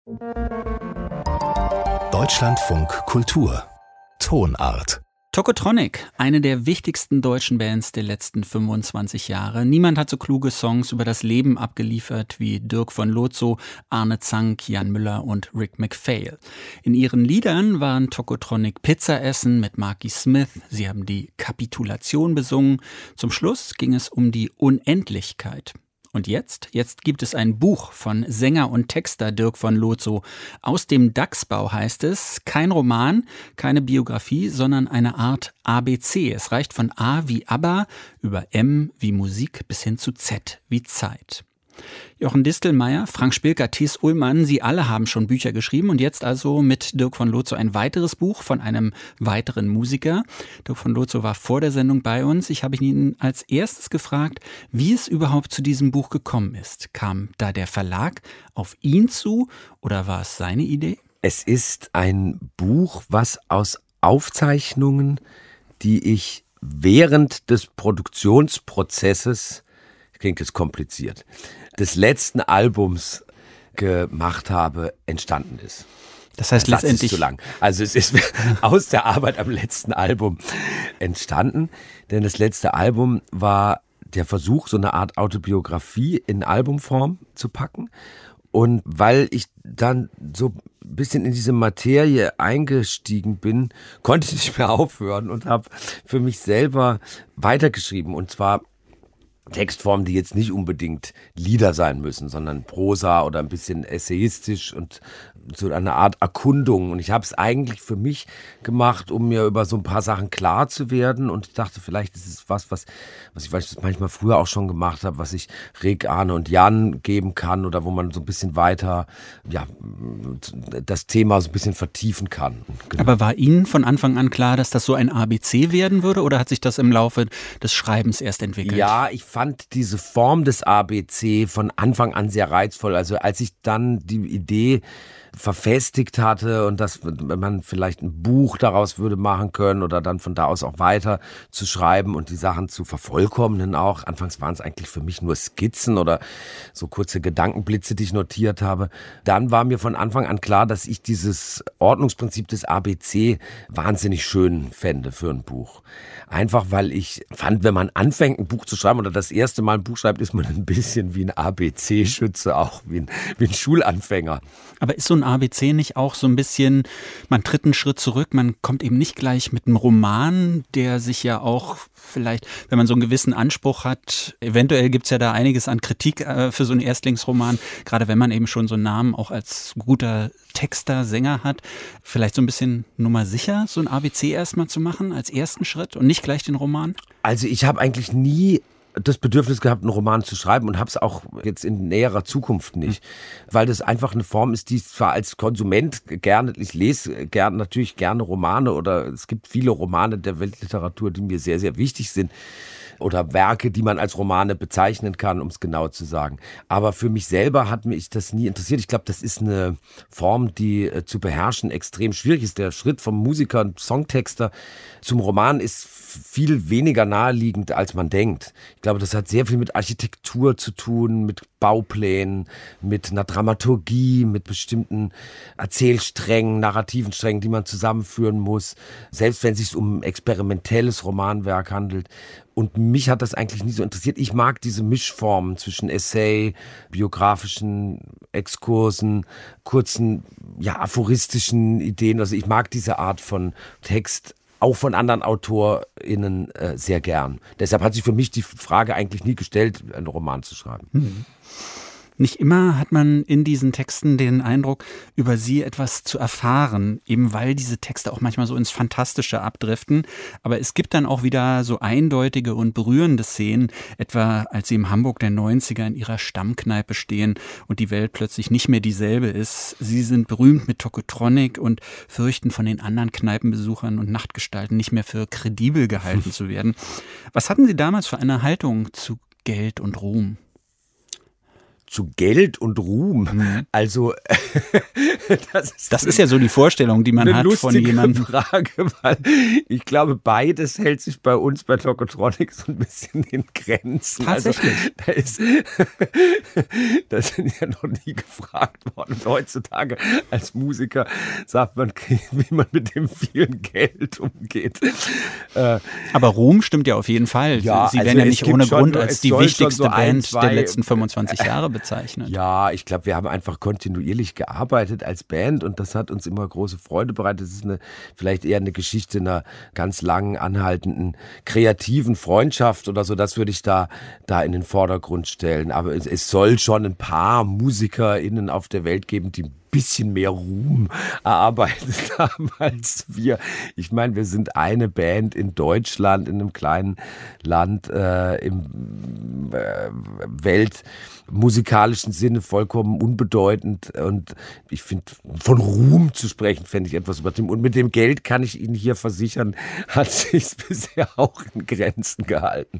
Deutschlandfunk Kultur Tonart. Tokotronic, eine der wichtigsten deutschen Bands der letzten 25 Jahre. Niemand hat so kluge Songs über das Leben abgeliefert wie Dirk von Lozo, Arne Zank, Jan Müller und Rick MacPhail. In ihren Liedern waren Tokotronic Pizza essen mit Marky Smith. Sie haben die Kapitulation besungen. Zum Schluss ging es um die Unendlichkeit. Und jetzt gibt es ein Buch von Sänger und Texter Dirk von Lozo. Aus dem Dachsbau heißt es, kein Roman, keine Biografie, sondern eine Art ABC. Es reicht von A wie ABBA über M wie Musik bis hin zu Z wie Zeit. Jochen Distelmeier, Frank Spilker, Thies Ullmann, Sie alle haben schon Bücher geschrieben und jetzt also mit Dirk von Lozo ein weiteres Buch von einem weiteren Musiker. Dirk von Lozo war vor der Sendung bei uns. Ich habe ihn als erstes gefragt, wie es überhaupt zu diesem Buch gekommen ist. Kam da der Verlag auf ihn zu oder war es seine Idee? Es ist ein Buch, was aus Aufzeichnungen, die ich während des Produktionsprozesses, klingt es kompliziert, des letzten Albums gemacht habe, entstanden ist. Das heißt letztendlich ist zu lang. Also es ist aus der Arbeit am letzten Album entstanden, denn das letzte Album war der Versuch, so eine Art Autobiografie in Albumform zu packen. Und weil ich dann so ein bisschen in diese Materie eingestiegen bin, konnte ich nicht mehr aufhören und habe für mich selber weitergeschrieben. Und zwar Textformen, die jetzt nicht unbedingt Lieder sein müssen, sondern Prosa oder ein bisschen essayistisch und so eine Art Erkundung. Und ich habe es eigentlich für mich gemacht, um mir über so ein paar Sachen klar zu werden. Und ich dachte, vielleicht ist es was ich manchmal früher auch schon gemacht habe, was ich Rick, Arne und Jan geben kann oder wo man so ein bisschen weiter, das Thema so ein bisschen vertiefen kann. Genau. Aber war Ihnen von Anfang an klar, dass das so ein ABC werden würde oder hat sich das im Laufe des Schreibens erst entwickelt? Ja, ich fand diese Form des ABC von Anfang an sehr reizvoll. Also als ich dann die Idee verfestigt hatte und dass man vielleicht ein Buch daraus würde machen können oder dann von da aus auch weiter zu schreiben und die Sachen zu vervollkommnen auch. Anfangs waren es eigentlich für mich nur Skizzen oder so kurze Gedankenblitze, die ich notiert habe. Dann war mir von Anfang an klar, dass ich dieses Ordnungsprinzip des ABC wahnsinnig schön fände für ein Buch. Einfach, weil ich fand, wenn man anfängt, ein Buch zu schreiben oder das erste Mal ein Buch schreibt, ist man ein bisschen wie ein ABC-Schütze, auch wie ein Schulanfänger. Aber ist so ein ABC nicht auch so ein bisschen, man tritt einen Schritt zurück, man kommt eben nicht gleich mit einem Roman, der sich ja auch vielleicht, wenn man so einen gewissen Anspruch hat, eventuell gibt es ja da einiges an Kritik für so einen Erstlingsroman, gerade wenn man eben schon so einen Namen auch als guter Texter, Sänger hat, vielleicht so ein bisschen Nummer sicher, so ein ABC erstmal zu machen als ersten Schritt und nicht gleich den Roman? Also ich habe eigentlich nie das Bedürfnis gehabt, einen Roman zu schreiben und habe es auch jetzt in näherer Zukunft nicht, weil das einfach eine Form ist, die ich zwar als Konsument gerne, ich lese natürlich gerne Romane oder es gibt viele Romane der Weltliteratur, die mir sehr, sehr wichtig sind oder Werke, die man als Romane bezeichnen kann, um es genau zu sagen. Aber für mich selber hat mich das nie interessiert. Ich glaube, das ist eine Form, die zu beherrschen extrem schwierig ist. Der Schritt vom Musiker und Songtexter zum Roman ist viel weniger naheliegend, als man denkt. Ich glaube, das hat sehr viel mit Architektur zu tun, mit Bauplänen, mit einer Dramaturgie, mit bestimmten Erzählsträngen, narrativen Strängen, die man zusammenführen muss, selbst wenn es sich um experimentelles Romanwerk handelt. Und mich hat das eigentlich nie so interessiert. Ich mag diese Mischformen zwischen Essay, biografischen Exkursen, kurzen, aphoristischen Ideen. Also ich mag diese Art von Text auch von anderen AutorInnen sehr gern. Deshalb hat sich für mich die Frage eigentlich nie gestellt, einen Roman zu schreiben. Nicht immer hat man in diesen Texten den Eindruck, über sie etwas zu erfahren, eben weil diese Texte auch manchmal so ins Fantastische abdriften. Aber es gibt dann auch wieder so eindeutige und berührende Szenen, etwa als sie im Hamburg der 90er in ihrer Stammkneipe stehen und die Welt plötzlich nicht mehr dieselbe ist. Sie sind berühmt mit Tokotronic und fürchten von den anderen Kneipenbesuchern und Nachtgestalten nicht mehr für kredibel gehalten zu werden. Was hatten Sie damals für eine Haltung zu Geld und Ruhm? zu Geld und Ruhm. Also das ist ja so die Vorstellung, die man hat von jemandem. Frage, weil ich glaube, beides hält sich bei uns bei Tokotronic so ein bisschen in Grenzen. Tatsächlich. Also, da sind ja noch nie gefragt worden. Und heutzutage als Musiker sagt man, wie man mit dem vielen Geld umgeht. Aber Ruhm stimmt ja auf jeden Fall. Ja, Sie werden ja nicht ohne Grund als die wichtigste Band der letzten 25 Jahre bezeichnet. Ja, ich glaube, wir haben einfach kontinuierlich gearbeitet als Band und das hat uns immer große Freude bereitet. Es ist vielleicht eher eine Geschichte einer ganz langen, anhaltenden, kreativen Freundschaft oder so. Das würde ich da in den Vordergrund stellen. Aber es soll schon ein paar MusikerInnen auf der Welt geben, die ein bisschen mehr Ruhm erarbeitet haben als wir. Ich meine, wir sind eine Band in Deutschland, in einem kleinen Land im weltmusikalischen Sinne vollkommen unbedeutend. Und ich finde, von Ruhm zu sprechen, fände ich etwas übertrieben. Und mit dem Geld kann ich Ihnen hier versichern, hat sich bisher auch in Grenzen gehalten.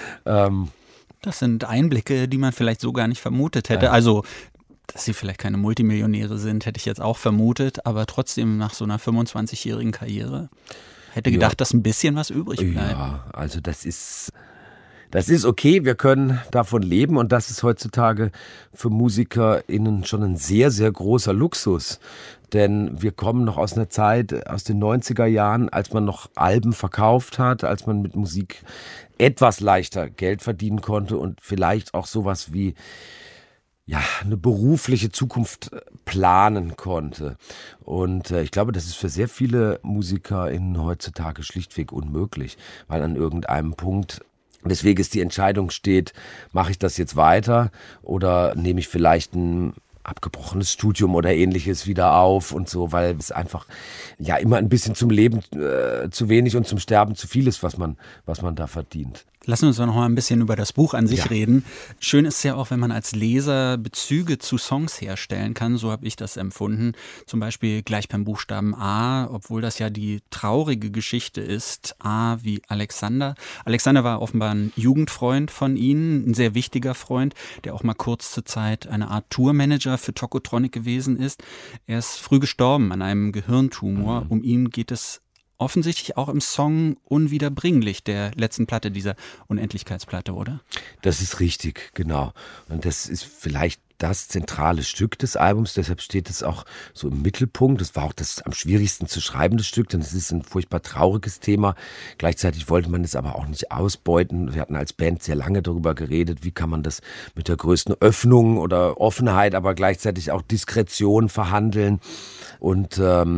Das sind Einblicke, die man vielleicht so gar nicht vermutet hätte. Also dass Sie vielleicht keine Multimillionäre sind, hätte ich jetzt auch vermutet, aber trotzdem nach so einer 25-jährigen Karriere hätte gedacht, dass ein bisschen was übrig bleibt. Ja, also das ist okay, wir können davon leben und das ist heutzutage für MusikerInnen schon ein sehr, sehr großer Luxus. Denn wir kommen noch aus einer Zeit, aus den 90er Jahren, als man noch Alben verkauft hat, als man mit Musik etwas leichter Geld verdienen konnte und vielleicht auch sowas wie eine berufliche Zukunft planen konnte. Und ich glaube, das ist für sehr viele MusikerInnen heutzutage schlichtweg unmöglich, weil an irgendeinem Punkt des Weges die Entscheidung steht, mache ich das jetzt weiter oder nehme ich vielleicht ein abgebrochenes Studium oder Ähnliches wieder auf und so, weil es einfach immer ein bisschen zum Leben zu wenig und zum Sterben zu viel ist, was man da verdient. Lassen wir uns noch mal ein bisschen über das Buch an sich reden. Schön ist es ja auch, wenn man als Leser Bezüge zu Songs herstellen kann. So habe ich das empfunden. Zum Beispiel gleich beim Buchstaben A, obwohl das ja die traurige Geschichte ist. A wie Alexander. Alexander war offenbar ein Jugendfreund von Ihnen, ein sehr wichtiger Freund, der auch mal kurz zur Zeit eine Art Tourmanager für Tokotronic gewesen ist. Er ist früh gestorben an einem Gehirntumor. Um ihn geht es offensichtlich auch im Song Unwiederbringlich, der letzten Platte, dieser Unendlichkeitsplatte, oder? Das ist richtig, genau. Und das ist vielleicht das zentrale Stück des Albums, deshalb steht es auch so im Mittelpunkt. Das war auch das am schwierigsten zu schreibende Stück, denn es ist ein furchtbar trauriges Thema. Gleichzeitig wollte man es aber auch nicht ausbeuten. Wir hatten als Band sehr lange darüber geredet, wie kann man das mit der größten Öffnung oder Offenheit, aber gleichzeitig auch Diskretion verhandeln. Und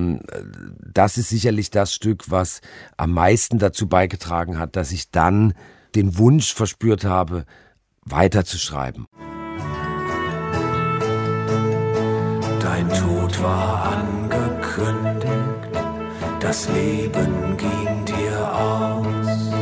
das ist sicherlich das Stück, was am meisten dazu beigetragen hat, dass ich dann den Wunsch verspürt habe, weiterzuschreiben. Dein Tod war angekündigt, das Leben ging dir aus.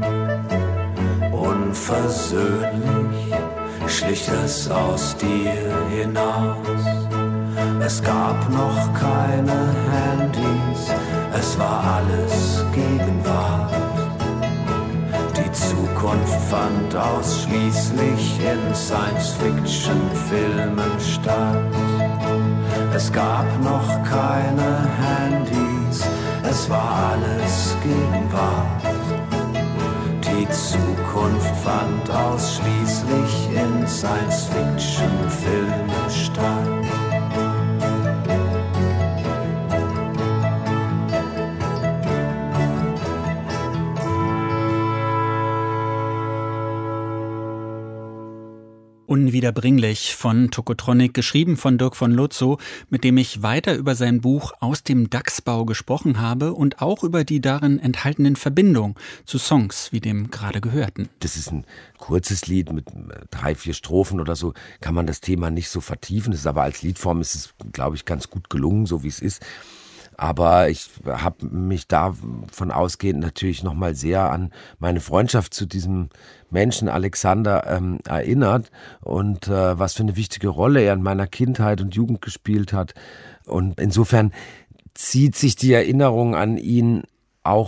Unversöhnlich schlich es aus dir hinaus. Es gab noch keine Handys, es war alles Gegenwart. Die Zukunft fand ausschließlich in Science-Fiction-Filmen statt. Es gab noch keine Handys, es war alles Gegenwart. Die Zukunft fand ausschließlich in Science-Fiction-Filmen statt. Unwiederbringlich von Tokotronic, geschrieben von Dirk von Lozo, mit dem ich weiter über sein Buch Aus dem Dachsbau gesprochen habe und auch über die darin enthaltenen Verbindungen zu Songs wie dem gerade gehörten. Das ist ein kurzes Lied mit 3-4 Strophen oder so, kann man das Thema nicht so vertiefen. Das ist aber als Liedform ist es, glaube ich, ganz gut gelungen, so wie es ist. Aber ich habe mich davon ausgehend natürlich nochmal sehr an meine Freundschaft zu diesem Menschen Alexander erinnert und was für eine wichtige Rolle er in meiner Kindheit und Jugend gespielt hat. Und insofern zieht sich die Erinnerung an ihn auch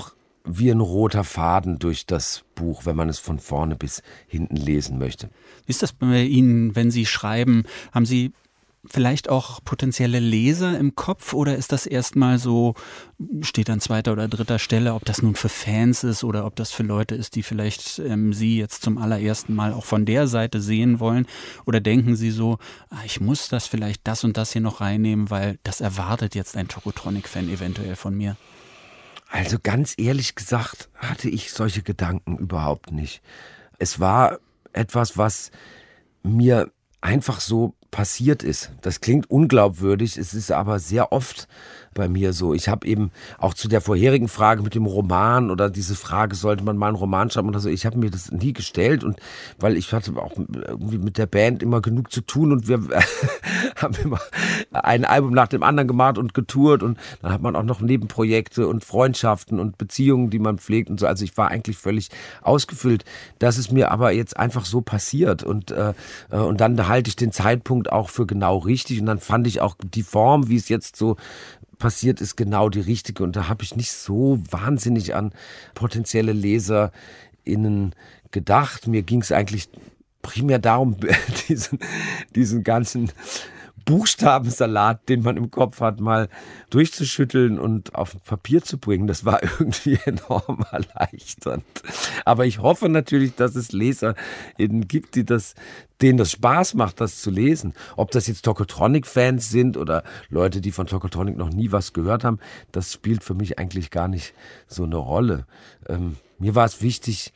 wie ein roter Faden durch das Buch, wenn man es von vorne bis hinten lesen möchte. Wie ist das bei Ihnen, wenn Sie schreiben? Haben Sie vielleicht auch potenzielle Leser im Kopf oder ist das erstmal so, steht an zweiter oder dritter Stelle, ob das nun für Fans ist oder ob das für Leute ist, die vielleicht Sie jetzt zum allerersten Mal auch von der Seite sehen wollen? Oder denken Sie so, ich muss das vielleicht das und das hier noch reinnehmen, weil das erwartet jetzt ein Tokotronic-Fan eventuell von mir? Also ganz ehrlich gesagt hatte ich solche Gedanken überhaupt nicht. Es war etwas, was mir einfach so passiert ist. Das klingt unglaubwürdig, es ist aber sehr oft bei mir so. Ich habe eben auch zu der vorherigen Frage mit dem Roman oder diese Frage, sollte man mal einen Roman schreiben oder so, ich habe mir das nie gestellt und weil ich hatte auch irgendwie mit der Band immer genug zu tun und wir haben immer ein Album nach dem anderen gemacht und getourt und dann hat man auch noch Nebenprojekte und Freundschaften und Beziehungen, die man pflegt und so. Also ich war eigentlich völlig ausgefüllt. Das ist mir aber jetzt einfach so passiert und dann halte ich den Zeitpunkt auch für genau richtig und dann fand ich auch die Form, wie es jetzt so passiert ist, genau die richtige und da habe ich nicht so wahnsinnig an potenzielle LeserInnen gedacht. Mir ging es eigentlich primär darum, diesen ganzen Buchstabensalat, den man im Kopf hat, mal durchzuschütteln und auf Papier zu bringen. Das war irgendwie enorm erleichternd. Aber ich hoffe natürlich, dass es LeserInnen gibt, denen das Spaß macht, das zu lesen. Ob das jetzt Tokotronic-Fans sind oder Leute, die von Tokotronic noch nie was gehört haben, das spielt für mich eigentlich gar nicht so eine Rolle. Mir war es wichtig,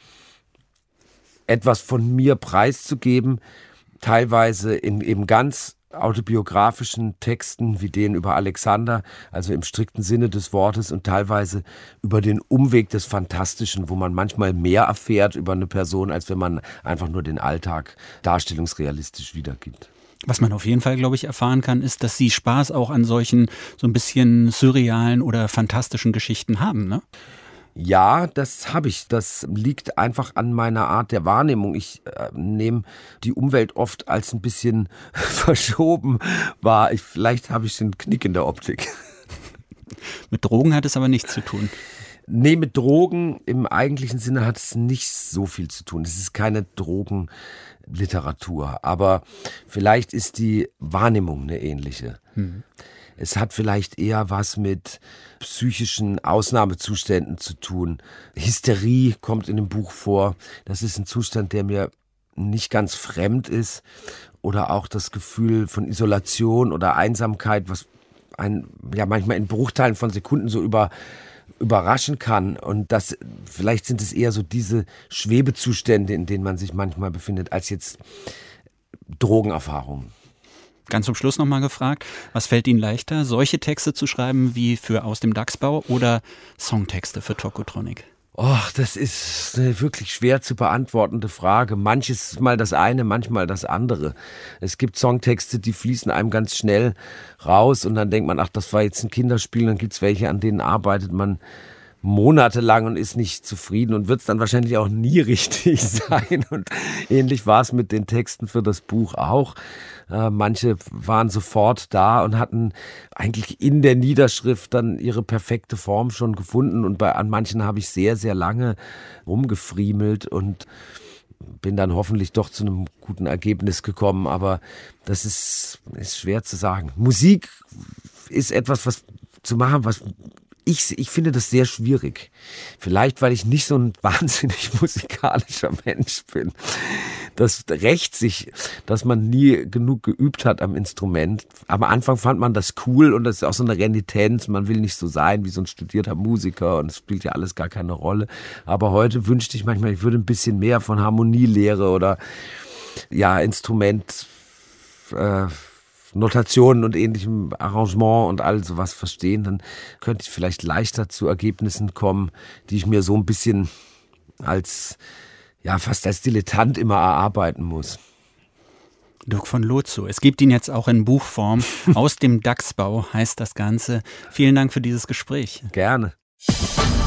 etwas von mir preiszugeben, teilweise in eben ganz autobiografischen Texten wie den über Alexander, also im strikten Sinne des Wortes und teilweise über den Umweg des Fantastischen, wo man manchmal mehr erfährt über eine Person, als wenn man einfach nur den Alltag darstellungsrealistisch wiedergibt. Was man auf jeden Fall, glaube ich, erfahren kann, ist, dass Sie Spaß auch an solchen so ein bisschen surrealen oder fantastischen Geschichten haben, ne? Ja, das habe ich. Das liegt einfach an meiner Art der Wahrnehmung. Ich nehme die Umwelt oft als ein bisschen verschoben wahr. Vielleicht habe ich einen Knick in der Optik. Mit Drogen hat es aber nichts zu tun. Nee, mit Drogen im eigentlichen Sinne hat es nicht so viel zu tun. Es ist keine Drogenliteratur. Aber vielleicht ist die Wahrnehmung eine ähnliche. Es hat vielleicht eher was mit psychischen Ausnahmezuständen zu tun. Hysterie kommt in dem Buch vor. Das ist ein Zustand, der mir nicht ganz fremd ist. Oder auch das Gefühl von Isolation oder Einsamkeit, was einen ja manchmal in Bruchteilen von Sekunden so überraschen kann. Und vielleicht sind es eher so diese Schwebezustände, in denen man sich manchmal befindet, als jetzt Drogenerfahrungen. Ganz zum Schluss nochmal gefragt, was fällt Ihnen leichter, solche Texte zu schreiben wie für Aus dem Dachsbau oder Songtexte für Tokotronic? Das ist eine wirklich schwer zu beantwortende Frage. Manches mal das eine, manchmal das andere. Es gibt Songtexte, die fließen einem ganz schnell raus und dann denkt man, ach, das war jetzt ein Kinderspiel. Und dann gibt es welche, an denen arbeitet man monatelang und ist nicht zufrieden und wird es dann wahrscheinlich auch nie richtig sein. Und ähnlich war es mit den Texten für das Buch auch. Manche waren sofort da und hatten eigentlich in der Niederschrift dann ihre perfekte Form schon gefunden. Und an manchen habe ich sehr, sehr lange rumgefriemelt und bin dann hoffentlich doch zu einem guten Ergebnis gekommen. Aber das ist schwer zu sagen. Musik ist etwas, was zu machen, was ich finde das sehr schwierig. Vielleicht, weil ich nicht so ein wahnsinnig musikalischer Mensch bin. Das rächt sich, dass man nie genug geübt hat am Instrument. Am Anfang fand man das cool und das ist auch so eine Renitenz. Man will nicht so sein wie so ein studierter Musiker und es spielt ja alles gar keine Rolle. Aber heute wünschte ich manchmal, ich würde ein bisschen mehr von Harmonielehre oder ja, Instrument, Notationen und ähnlichem Arrangement und all sowas verstehen, dann könnte ich vielleicht leichter zu Ergebnissen kommen, die ich mir so ein bisschen fast als Dilettant immer erarbeiten muss. Dirk von Lozo, es gibt ihn jetzt auch in Buchform. Aus dem Dachsbau heißt das Ganze. Vielen Dank für dieses Gespräch. Gerne.